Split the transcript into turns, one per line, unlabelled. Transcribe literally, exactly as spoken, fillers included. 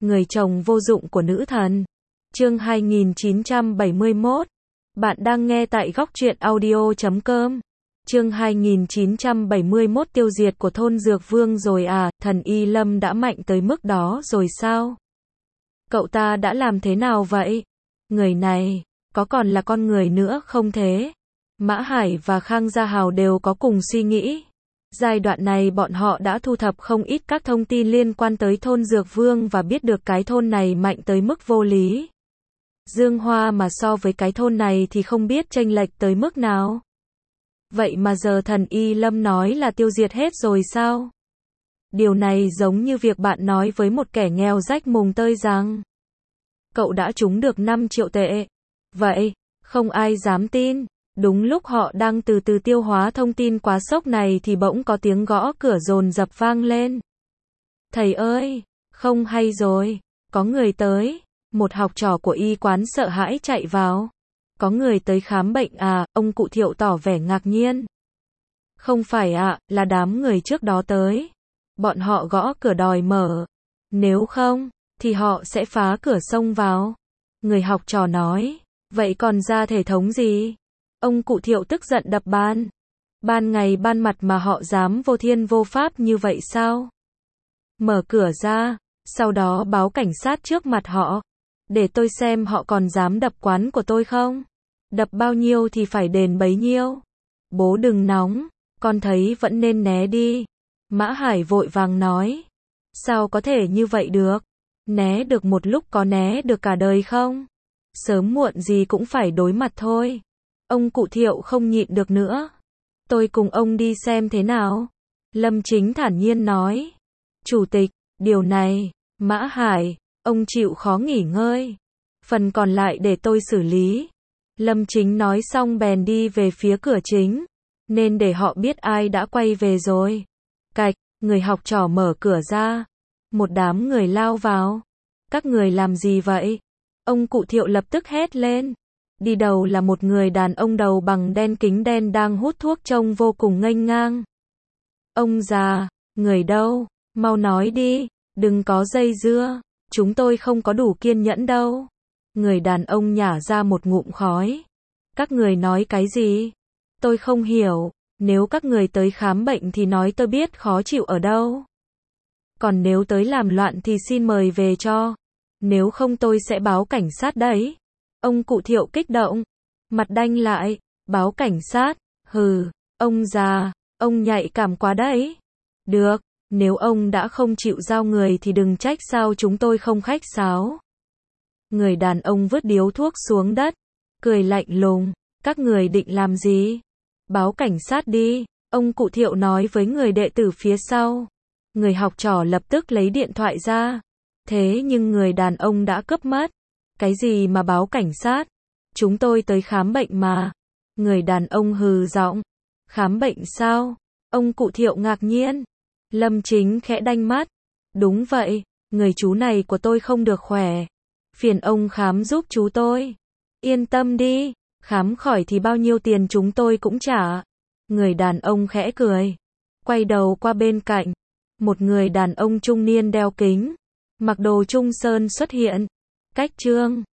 Người chồng vô dụng của nữ thần. Chương hai nghìn chín trăm bảy mươi mốt. Bạn đang nghe tại góc truyện audio chấm com. Chương hai nghìn chín trăm bảy mươi mốt tiêu diệt của thôn Dược Vương rồi à, thần Y Lâm đã mạnh tới mức đó rồi sao? Cậu ta đã làm thế nào vậy? Người này, có còn là con người nữa không thế? Mã Hải và Khang Gia Hào đều có cùng suy nghĩ. Giai đoạn này bọn họ đã thu thập không ít các thông tin liên quan tới thôn Dược Vương và biết được cái thôn này mạnh tới mức vô lý. Dương Hoa mà so với cái thôn này thì không biết chênh lệch tới mức nào. Vậy mà giờ thần Y Lâm nói là tiêu diệt hết rồi sao? Điều này giống như việc bạn nói với một kẻ nghèo rách mùng tơi rằng cậu đã trúng được năm triệu tệ. Vậy, không ai dám tin. Đúng lúc họ đang từ từ tiêu hóa thông tin quá sốc này thì bỗng có tiếng gõ cửa dồn dập vang lên. Thầy ơi, không hay rồi, có người tới. Một học trò của y quán sợ hãi chạy vào. Có người tới khám bệnh à, ông cụ Thiệu tỏ vẻ ngạc nhiên. Không phải ạ, là đám người trước đó tới. Bọn họ gõ cửa đòi mở. Nếu không, thì họ sẽ phá cửa xông vào. Người học trò nói, vậy còn ra thể thống gì? Ông cụ Thiệu tức giận đập bàn. Ban ngày ban mặt mà họ dám vô thiên vô pháp như vậy sao? Mở cửa ra, sau đó báo cảnh sát trước mặt họ. Để tôi xem họ còn dám đập quán của tôi không? Đập bao nhiêu thì phải đền bấy nhiêu. Bố đừng nóng, con thấy vẫn nên né đi. Mã Hải vội vàng nói. Sao có thể như vậy được? Né được một lúc có né được cả đời không? Sớm muộn gì cũng phải đối mặt thôi. Ông cụ Thiệu không nhịn được nữa. Tôi cùng ông đi xem thế nào. Lâm Chính thản nhiên nói. Chủ tịch, điều này, Mã Hải, ông chịu khó nghỉ ngơi. Phần còn lại để tôi xử lý. Lâm Chính nói xong bèn đi về phía cửa chính. Nên để họ biết ai đã quay về rồi. Cạch, người học trò mở cửa ra. Một đám người lao vào. Các người làm gì vậy? Ông cụ Thiệu lập tức hét lên. Đi đầu là một người đàn ông đầu bằng đen kính đen đang hút thuốc trông vô cùng nghênh ngang. Ông già, người đâu? Mau nói đi, đừng có dây dưa. Chúng tôi không có đủ kiên nhẫn đâu. Người đàn ông nhả ra một ngụm khói. Các người nói cái gì? Tôi không hiểu. Nếu các người tới khám bệnh thì nói tôi biết khó chịu ở đâu. Còn nếu tới làm loạn thì xin mời về cho. Nếu không tôi sẽ báo cảnh sát đấy. Ông cụ Thiệu kích động. Mặt đanh lại. Báo cảnh sát. Hừ. Ông già. Ông nhạy cảm quá đấy. Được. Nếu ông đã không chịu giao người thì đừng trách sao chúng tôi không khách sáo. Người đàn ông vứt điếu thuốc xuống đất. Cười lạnh lùng. Các người định làm gì? Báo cảnh sát đi. Ông cụ Thiệu nói với người đệ tử phía sau. Người học trò lập tức lấy điện thoại ra. Thế nhưng người đàn ông đã cướp mất. Cái gì mà báo cảnh sát? Chúng tôi tới khám bệnh mà. Người đàn ông hừ giọng. Khám bệnh sao? Ông cụ Thiệu ngạc nhiên. Lâm Chính khẽ đanh mắt. Đúng vậy, người chú này của tôi không được khỏe. Phiền ông khám giúp chú tôi. Yên tâm đi, khám khỏi thì bao nhiêu tiền chúng tôi cũng trả. Người đàn ông khẽ cười. Quay đầu qua bên cạnh. Một người đàn ông trung niên đeo kính. Mặc đồ trung sơn xuất hiện. Cách chương